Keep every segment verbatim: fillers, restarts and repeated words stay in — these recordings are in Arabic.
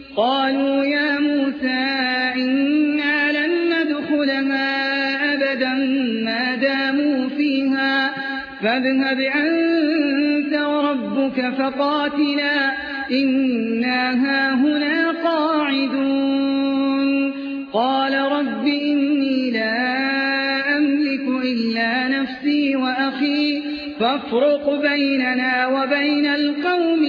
قالوا يا موسى إنا لن ندخلها أبدا ما داموا فيها فاذهب أنت وربك فقاتلا إنا هاهنا قاعدون قال رب إني لا أملك إلا نفسي وأخي فافرق بيننا وبين القوم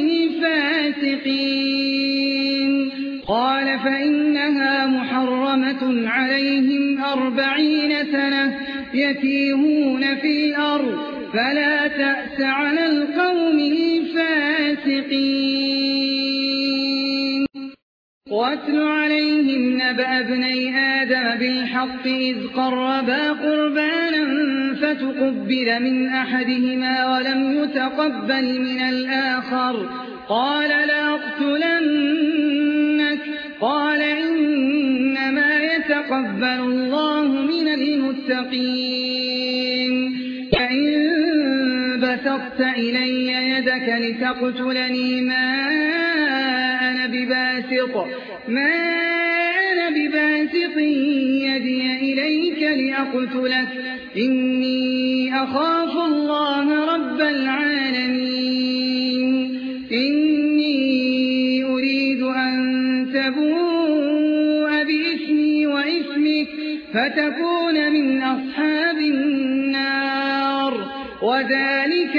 الفاسقين قال فإنها محرمة عليهم أربعين سنة يتيهون في الأرض فلا تأس على القوم الفاسقين واتل عليهم نبأ ابني آدم بالحق إذ قربا قربانا فتقبل من أحدهما ولم يتقبل من الآخر قال لأقتلنك قال إنما يتقبل الله من المتقين فإن بسطت إلي يدك لتقتلني ما أنا بباسط ما أنا بباسط يدي إليك لأقتلك إني أخاف الله رب العالمين إني أريد أن تبوء بإثمي وإثمك فتكون من أصحاب النار وذلك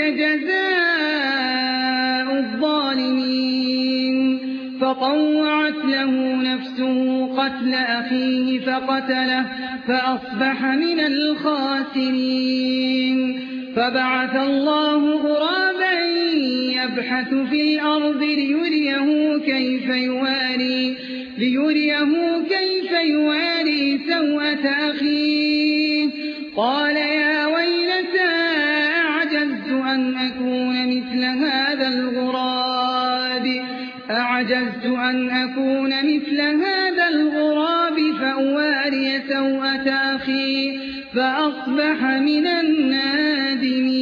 جزاء الظالمين فطوعت له نفسه قتل أخيه فقتله فأصبح من الخاسرين فبعث الله غرابا يبحث في الأرض ليريه كيف يواري ليريه كيف يواري سوءة أخيه قال يا ويلتى أعجزت أن أكون مثل هذا الغراب أعجزت أن أكون مثل هذا الغراب فأواري سوءة أخي فأصبح من النادمين